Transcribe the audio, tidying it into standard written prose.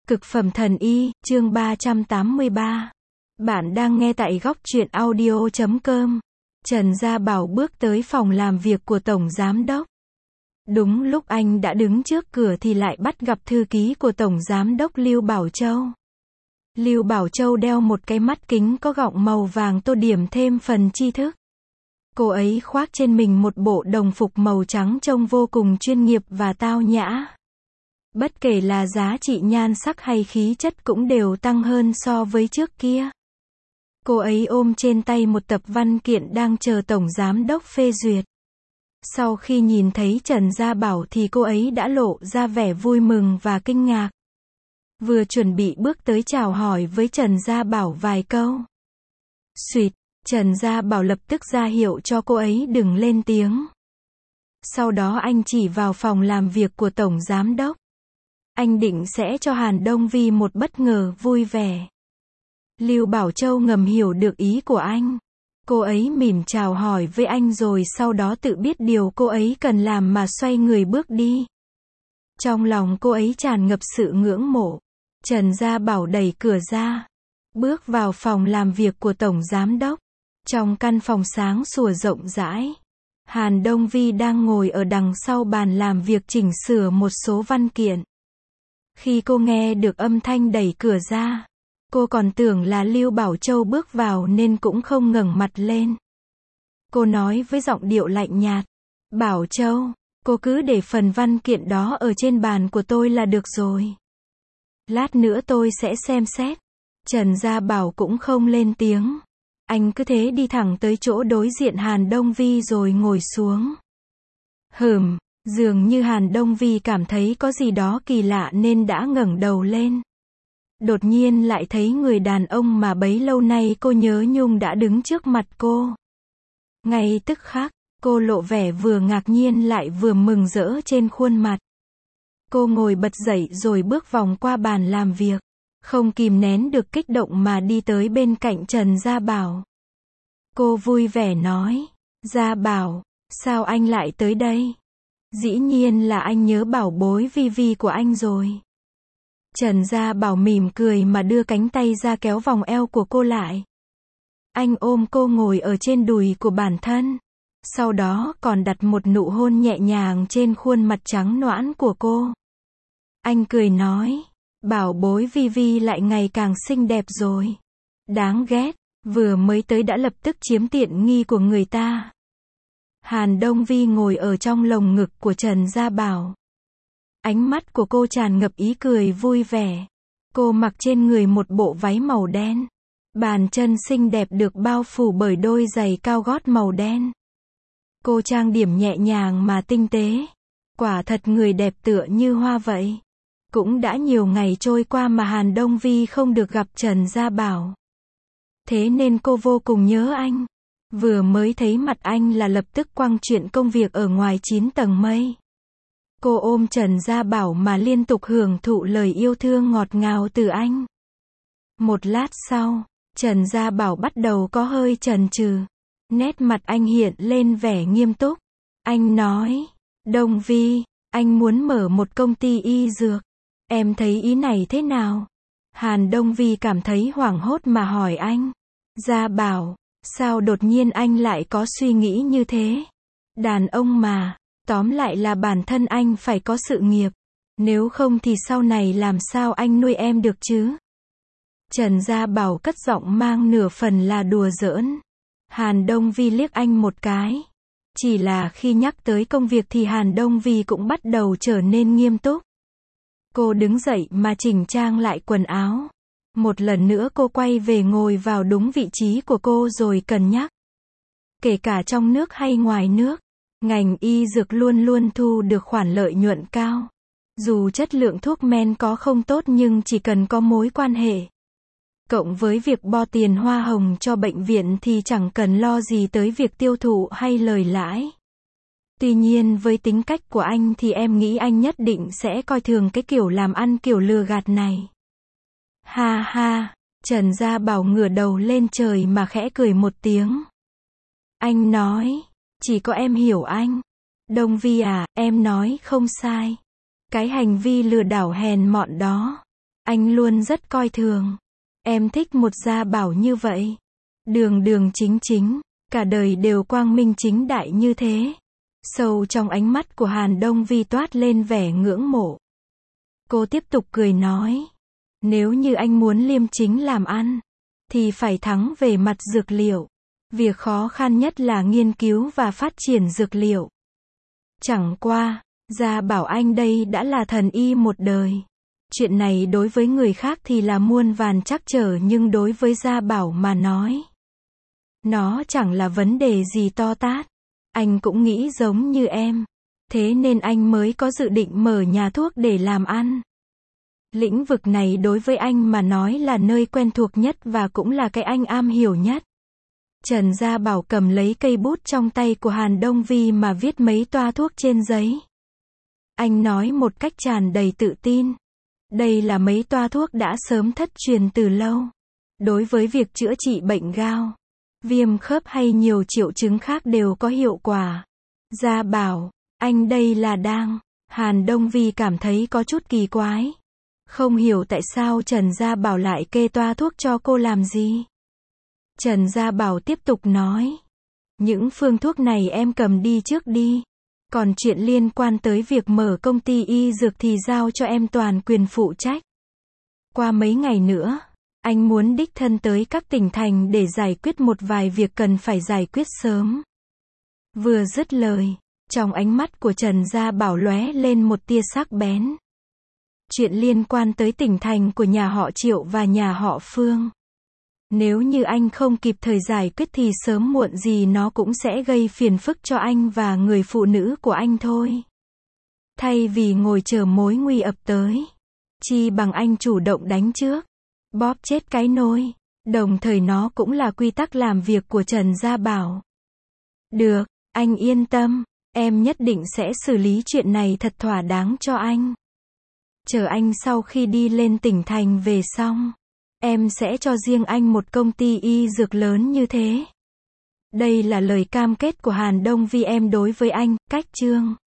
Cực phẩm thần y, chương 383. Bạn đang nghe tại góc truyện audio.com. Trần Gia Bảo bước tới phòng làm việc của Tổng Giám Đốc. Đúng lúc anh đã đứng trước cửa thì lại bắt gặp thư ký của Tổng Giám Đốc Lưu Bảo Châu. Lưu Bảo Châu đeo một cái mắt kính có gọng màu vàng tô điểm thêm phần tri thức. Cô ấy khoác trên mình một bộ đồng phục màu trắng trông vô cùng chuyên nghiệp và tao nhã. Bất kể là giá trị nhan sắc hay khí chất cũng đều tăng hơn so với trước kia. Cô ấy ôm trên tay một tập văn kiện đang chờ Tổng Giám Đốc phê duyệt. Sau khi nhìn thấy Trần Gia Bảo thì cô ấy đã lộ ra vẻ vui mừng và kinh ngạc. Vừa chuẩn bị bước tới chào hỏi với Trần Gia Bảo vài câu. Xuyệt, Trần Gia Bảo lập tức ra hiệu cho cô ấy đừng lên tiếng. Sau đó anh chỉ vào phòng làm việc của Tổng Giám Đốc. Anh định sẽ cho Hàn Đông Vi một bất ngờ vui vẻ. Lưu Bảo Châu ngầm hiểu được ý của anh. Cô ấy mỉm chào hỏi với anh rồi sau đó tự biết điều cô ấy cần làm mà xoay người bước đi. Trong lòng cô ấy tràn ngập sự ngưỡng mộ. Trần Gia Bảo đẩy cửa ra, bước vào phòng làm việc của Tổng Giám Đốc. Trong căn phòng sáng sủa rộng rãi, Hàn Đông Vi đang ngồi ở đằng sau bàn làm việc chỉnh sửa một số văn kiện. Khi cô nghe được âm thanh đẩy cửa ra, cô còn tưởng là Lưu Bảo Châu bước vào nên cũng không ngẩng mặt lên. Cô nói với giọng điệu lạnh nhạt, Bảo Châu, cô cứ để phần văn kiện đó ở trên bàn của tôi là được rồi. Lát nữa tôi sẽ xem xét. Trần Gia Bảo cũng không lên tiếng. Anh cứ thế đi thẳng tới chỗ đối diện Hàn Đông Vi rồi ngồi xuống. Dường như Hàn Đông Vi cảm thấy có gì đó kỳ lạ nên đã ngẩng đầu lên. Đột nhiên lại thấy người đàn ông mà bấy lâu nay cô nhớ nhung đã đứng trước mặt cô. Ngay tức khắc, cô lộ vẻ vừa ngạc nhiên lại vừa mừng rỡ trên khuôn mặt. Cô ngồi bật dậy rồi bước vòng qua bàn làm việc. Không kìm nén được kích động mà đi tới bên cạnh Trần Gia Bảo. Cô vui vẻ nói, Gia Bảo, sao anh lại tới đây? Dĩ nhiên là anh nhớ bảo bối Vi Vi của anh rồi. Trần Gia Bảo mỉm cười mà đưa cánh tay ra kéo vòng eo của cô lại. Anh ôm cô ngồi ở trên đùi của bản thân. Sau đó còn đặt một nụ hôn nhẹ nhàng trên khuôn mặt trắng nõn của cô. Anh cười nói, bảo bối Vi Vi lại ngày càng xinh đẹp rồi. Đáng ghét, vừa mới tới đã lập tức chiếm tiện nghi của người ta. Hàn Đông Vi ngồi ở trong lồng ngực của Trần Gia Bảo. Ánh mắt của cô tràn ngập ý cười vui vẻ. Cô mặc trên người một bộ váy màu đen. Bàn chân xinh đẹp được bao phủ bởi đôi giày cao gót màu đen. Cô trang điểm nhẹ nhàng mà tinh tế. Quả thật người đẹp tựa như hoa vậy. Cũng đã nhiều ngày trôi qua mà Hàn Đông Vi không được gặp Trần Gia Bảo. Thế nên cô vô cùng nhớ anh. Vừa mới thấy mặt anh là lập tức quăng chuyện công việc ở ngoài 9 tầng mây. Cô ôm Trần Gia Bảo mà liên tục hưởng thụ lời yêu thương ngọt ngào từ anh. Một lát sau, Trần Gia Bảo bắt đầu có hơi chần chừ. Nét mặt anh hiện lên vẻ nghiêm túc. Anh nói, Đông Vi, anh muốn mở một công ty y dược. Em thấy ý này thế nào? Hàn Đông Vi cảm thấy hoảng hốt mà hỏi anh. Gia Bảo, sao đột nhiên anh lại có suy nghĩ như thế? Đàn ông mà, tóm lại là bản thân anh phải có sự nghiệp. Nếu không thì sau này làm sao anh nuôi em được chứ? Trần Gia Bảo cất giọng mang nửa phần là đùa giỡn. Hàn Đông Vi liếc anh một cái. Chỉ là khi nhắc tới công việc thì Hàn Đông Vi cũng bắt đầu trở nên nghiêm túc. Cô đứng dậy mà chỉnh trang lại quần áo. Một lần nữa cô quay về ngồi vào đúng vị trí của cô rồi cân nhắc. Kể cả trong nước hay ngoài nước, ngành y dược luôn luôn thu được khoản lợi nhuận cao. Dù chất lượng thuốc men có không tốt nhưng chỉ cần có mối quan hệ. Cộng với việc bo tiền hoa hồng cho bệnh viện thì chẳng cần lo gì tới việc tiêu thụ hay lời lãi. Tuy nhiên với tính cách của anh thì em nghĩ anh nhất định sẽ coi thường cái kiểu làm ăn kiểu lừa gạt này. Ha ha, Trần Gia Bảo ngửa đầu lên trời mà khẽ cười một tiếng. Anh nói, chỉ có em hiểu anh. Đông Vi à, em nói không sai. Cái hành vi lừa đảo hèn mọn đó, Anh luôn rất coi thường. Em thích một Gia Bảo như vậy. Đường đường chính chính, cả đời đều quang minh chính đại như thế. Sâu trong ánh mắt của Hàn Đông Vi toát lên vẻ ngưỡng mộ. Cô tiếp tục cười nói. Nếu như anh muốn liêm chính làm ăn, thì phải thắng về mặt dược liệu. Việc khó khăn nhất là nghiên cứu và phát triển dược liệu. Chẳng qua, Gia Bảo anh đây đã là thần y một đời. Chuyện này đối với người khác thì là muôn vàn trắc trở, nhưng đối với Gia Bảo mà nói, nó chẳng là vấn đề gì to tát. Anh cũng nghĩ giống như em. Thế nên anh mới có dự định mở nhà thuốc để làm ăn. Lĩnh vực này đối với anh mà nói là nơi quen thuộc nhất và cũng là cái anh am hiểu nhất. Trần Gia Bảo cầm lấy cây bút trong tay của Hàn Đông Vi mà viết mấy toa thuốc trên giấy. Anh nói một cách tràn đầy tự tin. Đây là mấy toa thuốc đã sớm thất truyền từ lâu. Đối với việc chữa trị bệnh gao, viêm khớp hay nhiều triệu chứng khác đều có hiệu quả. Gia Bảo, anh đây là đang... Hàn Đông Vi cảm thấy có chút kỳ quái. Không hiểu tại sao Trần Gia Bảo lại kê toa thuốc cho cô làm gì. Trần Gia Bảo tiếp tục nói. Những phương thuốc này em cầm đi trước đi. Còn chuyện liên quan tới việc mở công ty y dược thì giao cho em toàn quyền phụ trách. Qua mấy ngày nữa, anh muốn đích thân tới các tỉnh thành để giải quyết một vài việc cần phải giải quyết sớm. Vừa dứt lời, trong ánh mắt của Trần Gia Bảo lóe lên một tia sắc bén. Chuyện liên quan tới tỉnh thành của nhà họ Triệu và nhà họ Phương. Nếu như anh không kịp thời giải quyết thì sớm muộn gì nó cũng sẽ gây phiền phức cho anh và người phụ nữ của anh thôi. Thay vì ngồi chờ mối nguy ập tới, chi bằng anh chủ động đánh trước, bóp chết cái nôi. Đồng thời nó cũng là quy tắc làm việc của Trần Gia Bảo. Được, anh yên tâm, em nhất định sẽ xử lý chuyện này thật thỏa đáng cho anh. Chờ anh sau khi đi lên tỉnh thành về xong, em sẽ cho riêng anh một công ty y dược lớn như thế. Đây là lời cam kết của Hàn Đông Vi em đối với anh. Cách chương